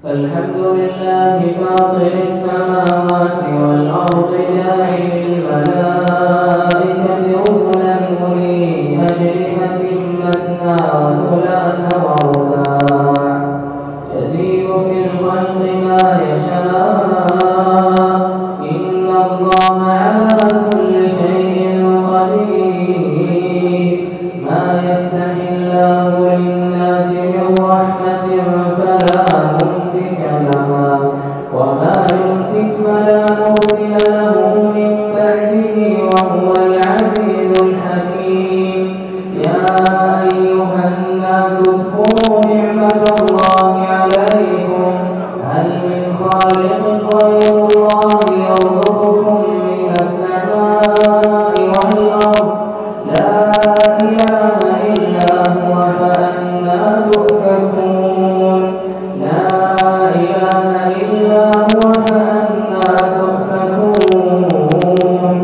الحمد لله فاطر السماوات والأرض جاعل الملائكة رسلا أولي أجنحة مثنى وثلاث ورباع يزيد في الخلق ما يشاء إن الله على كل شيء قدير ما يفتح الله للناس من رحمة فلا ممسك لها وما يمسك فلا مرسل له من بعده وهو العزيز الحكيم يا أيها الناس اذكروا نعمة الله عليكم هل من خالق غير الله يرزقكم من السماء والأرض لا إله إلا هو فأنى تؤفكون لا إله إلا هو فأنى تؤفكون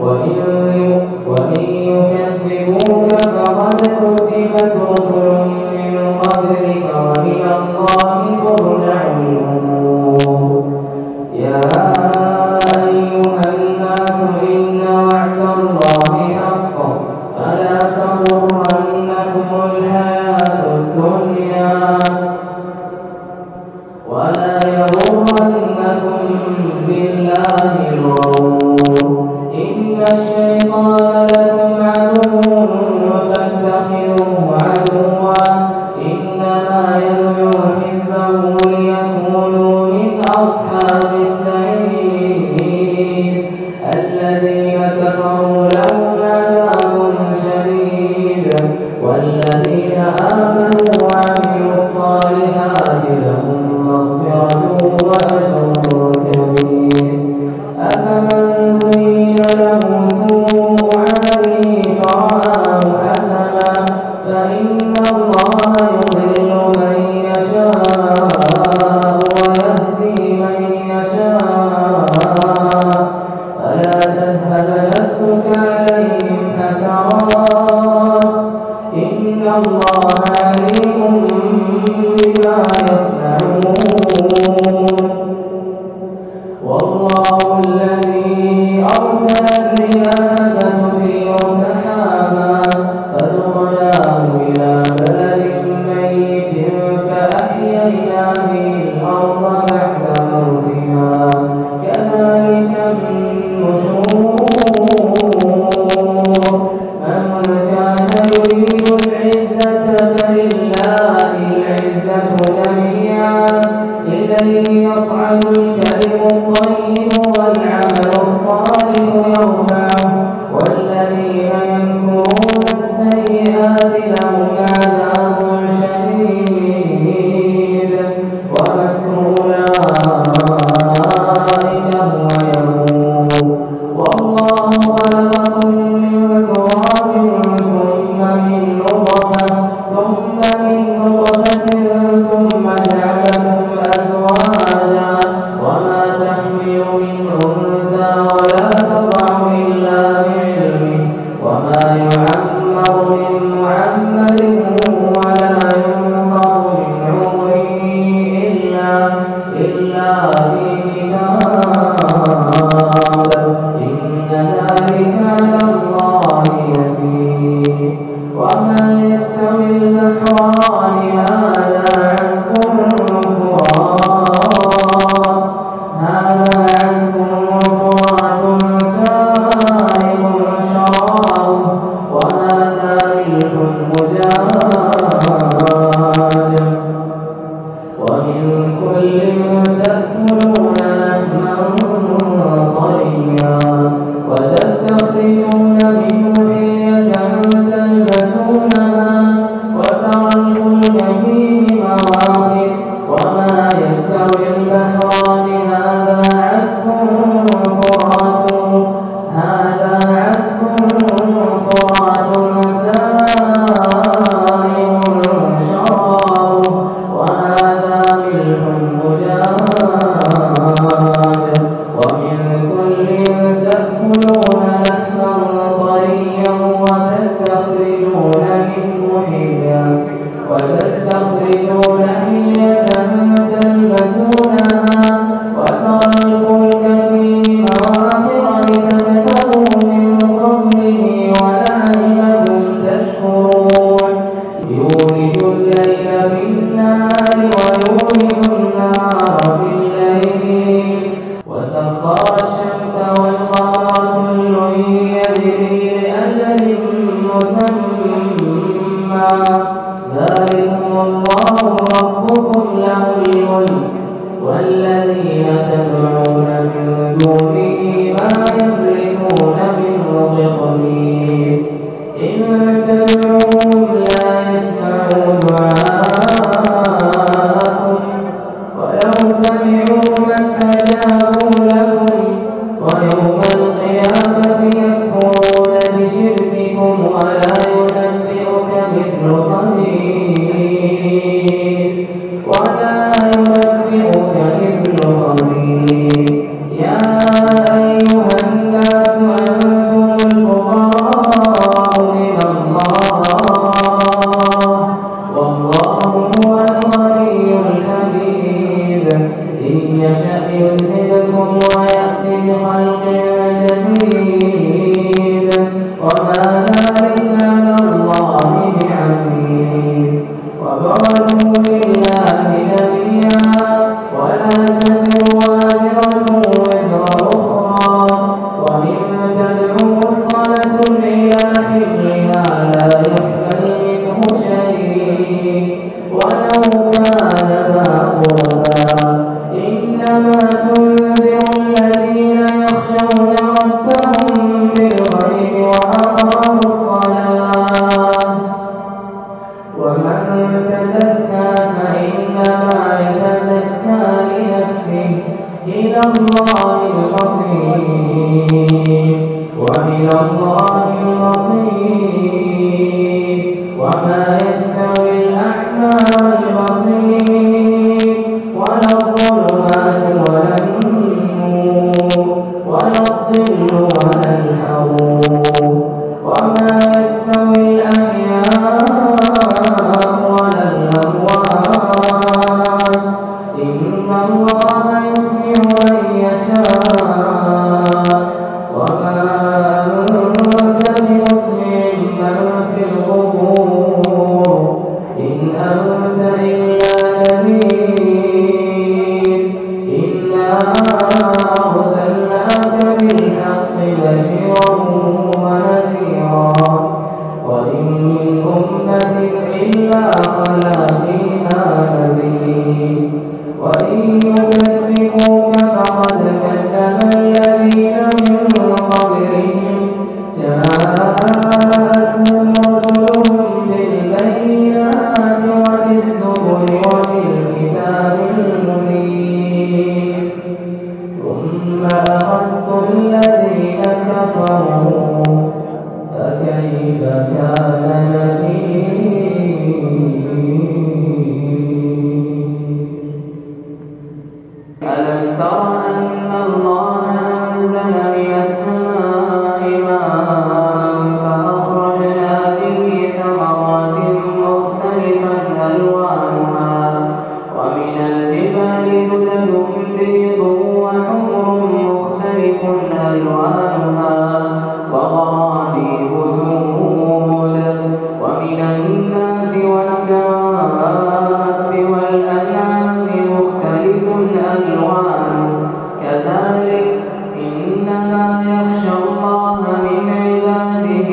وإن يكذبوك فقد كذبت رسل من قبلك وإلى الله ترجع الأمور يا أيها الناس إن وعد الله حق فلا تغرنكم الحياة الدنيا ولا يغرنكم بالله الغرور إن الشيطان لكم عدو فاتخذوه عدوا إنما يدعو حزبه ليكونوا من أصحاب السعير الذين كفروا لهم عذاب شديد والذين آمنوا وعملوا الصالحات لهم مغفرة وأجر كبير أفمن زين له سوء عمله فرآه حسنا فإن الله يضل من يشاء ويهدي من يشاء فلا تذهب نفسك عليهم حسرات إن الله عليم بما يصنعون والله الذي أرسل الرياح فتثير سحابا فسقناه إلى بلد ميت فأحيينا به الأرض بعد موتها كذلك النشور من كان يريد العزة فلله العزة جميعا إليه يصعد الكلم الطيب والعمل الصالح يرفعه والذين يمكرون السيئات لهم عذاب شديد ومكر أولئك هو يبور والله خلقكم من تراب ثم من نطفة ثم جعلكم أزواجا وما تحمل من أنثى ولا تضع إلا بعلمه وما يعمر من معمر ولا ينقص من عمره إلا في كتاب إن ذلك على الله يسير وما يستوي البحران هذا عذب فرات سائغ شرابه وهذا ملح أجاج ومن كل تأكلون لحما طريا وتستخرجون منه حلية تلبسونها وترى الفلك فيه مواخر وما يستوي البحران هذا عذب فرات سائغ شرابه وهذا ملح أجاج ومن كل تأكلون لحما طريا الملك والذين تدعون من دونه ما يملكون من قطمير إن تدعوهم لا يسمعوا دعاءكم ولو سمعوا ما استجابوا لكم ويوم القيامة يكفرون بشرككم ولا ينبئك مثل خبير يا أيها الناس أنتم الفقراء إلى الله والله هو الغني الحميد إن يشأ يذهبكم ويأتي بخلق جديد وما ذلك على الله بعزيز وبرزوا لله جميعا ولا تزر وازرة وزر أخرى وإن تدعو مثقلة إلى حملها لا يحمل منه شيء ولو كان ذا قربى إنما تنذر الذين يخشون ربهم بالغيب وأقاموا الصلاة ومن تزكى فإنما يتزكى لنفسه إلى الله المصير وإلى الله المصير وما يستوي الأعمى والبصير ولا الظلمات ولا النور ولا الظل ولا الحرور وما يستوي الأحياء ولا الأموات إن الله يسمع من يشاء وما أنت بمسمع من في القبور إن أنت إلا نذير إنا أرسلناك بالحق بشيرا ونذيرا وإن من أمة إلا خلا فيها نذير وإن يكذبوك فقد كذب الذين من قبلهم جاءتهم رسلهم بالبينات وبالزبر وبالكتاب المنير ثم أخذت الذين كفروا فكيف كان نكير ألم تر أن الله أنزل من السماء ماء فأخرجنا به ثمرات مختلفا ألوانها ومن الجبال جدد بيض وحمر مختلف ألوانها وغرابيب سود ومن الناس والدواب والأنعام مختلف ألوانه كذلك إنما يخشى الله من عباده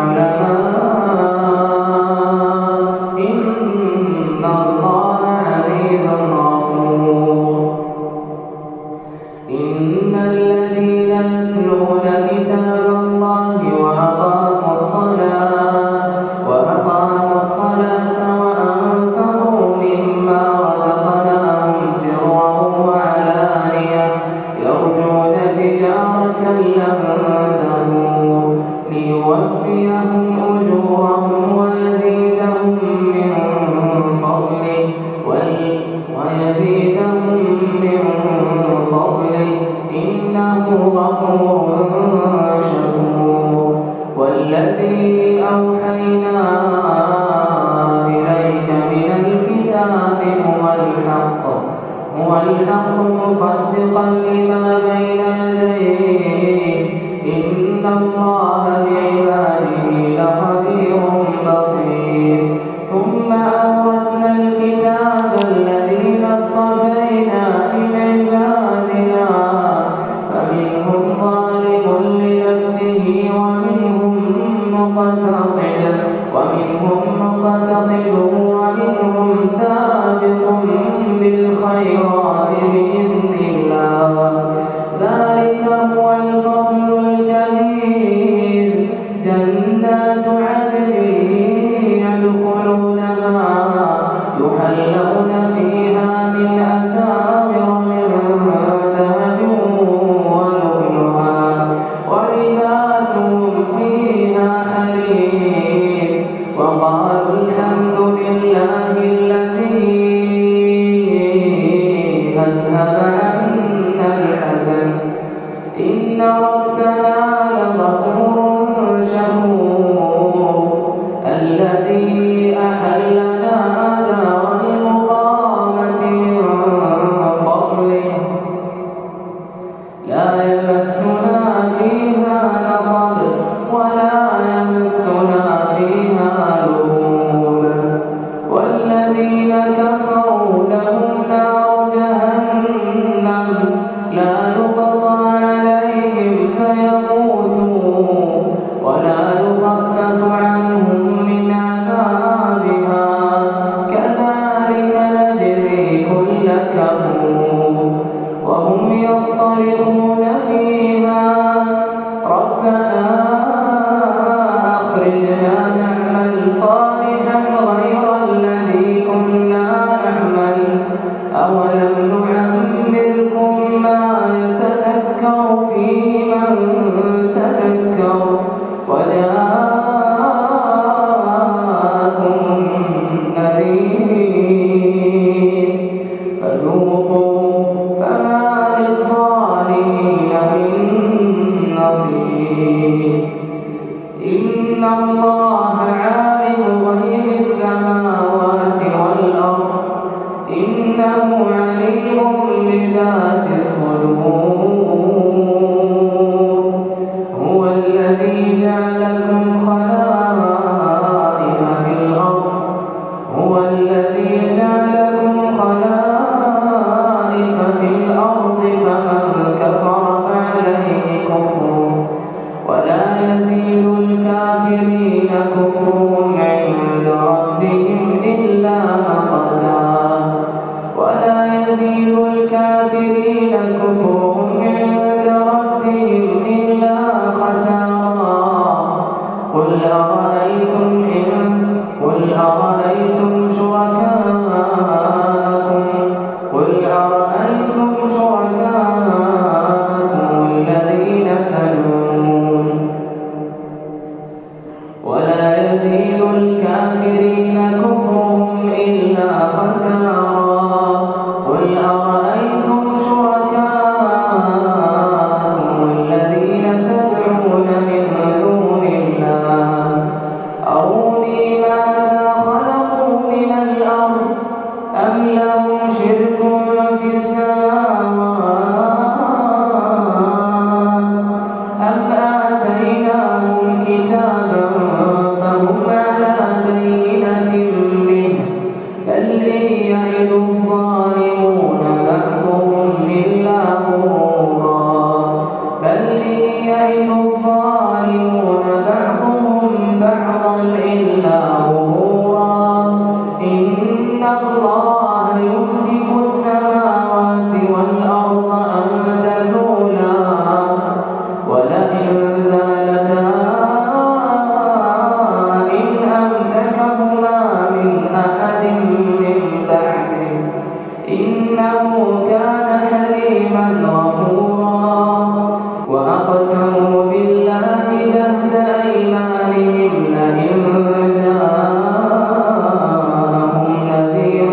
العلماء إن الله عزيز غفور إن الذين يتلون كتاب الله وأقاموا الصلاة وأنفقوا مما رزقناهم سرا وعلانية يرجون تجارة لن تبور ليوفيهم أجورهم ويزيدهم من فضله إنه غفور شكور والذي أوحينا إليك من الكتاب هو الحق مصدقا لما بين يديه إن الله بعباده لخبير بصير ثم أورثنا الكتاب الذين اصطفينا من عبادنا فمنهم ظالم لنفسه ومنهم مقتصد ومنهم سابق بالخيرات ربنا لغفور شكور الذي أحلنا دار المقامة من فضله لا يمسنا فيها نصب ولا يمسنا فيها لغوب والذين كفروا لهم نار جهنم لا يقضى عليهم فيموتوا ولا يخفف عنهم من عذابها كذلك نجزي كل كفور وهم يصطرخون فيها ربنا أخرجنا نعمل صالحا غير الذي كنا نعمل أولم نعمركم ما يتذكر فيه من تذكر وجاءكم نذير فذوقوا فما للظالمين من نصير إن الله عالم غيب السماوات والأرض إنه عليم بذات الصدور هو الذي جعلكم خلائف في الأرض هو الذي جعلكم خلائف في الأرض فمن كفر فعليه كفره ولا يزيد الكافرين كفرهم عند ربهم إلا مقتا ولا يزيد الكافرين كفرهم عند ربهم إلا خسارا قل أرأيتم شركاءكم الذين تدعون ولا يزيد الكافرين كفرهم إلا خسارا قل أرأيتم شركاءكم الذين تدعون من دون الله أروني ماذا خلقوا من الأرض أم لهم شرك في السماوات أم آتيناهم كتابا فهم على بينة منه بل إن يعد الظالمون بعضهم إلا غرورا بل إن يعد الظالمون بعضهم بعضا إلا غرورا إن الله يمسك السماوات والأرض أن تزولا ولئن زالتا إن أمسكهما من أحد من بعده إنه كان حليما غفورا وأقسموا بالله جهد أيمانهم لئن جاءهم نذير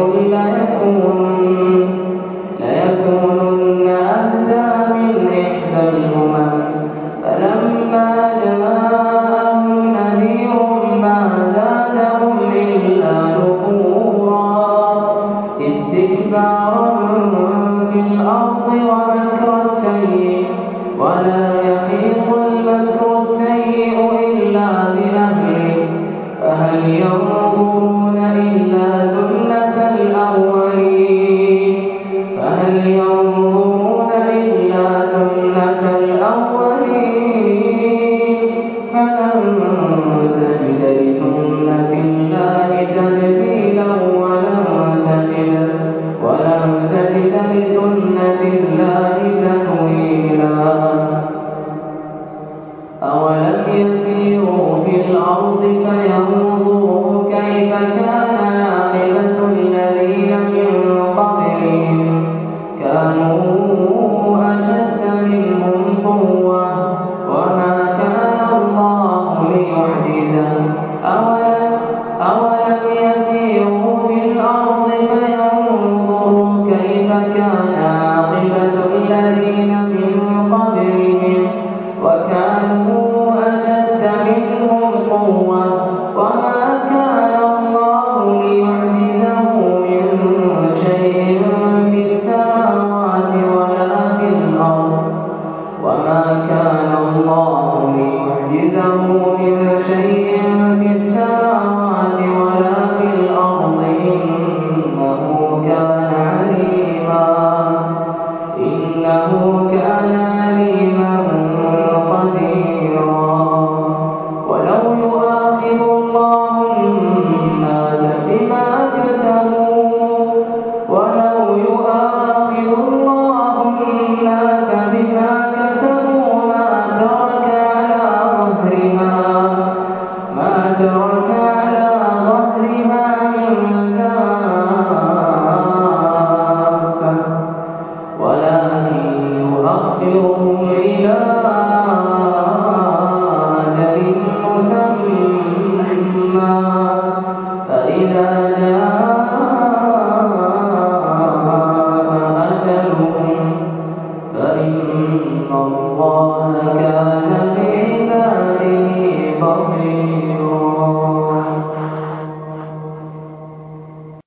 ليكونن أهدى من إحدى الأمم فلما جاءهم نذير ما زادهم إلا نفورا استكبارا في الأرض ومكر السيء ولا يحيق المكر السيء إلا بأهله فهل ينظرون إلا سنة الأولين فلن تجد لسنة الله تبديلا ولن تجد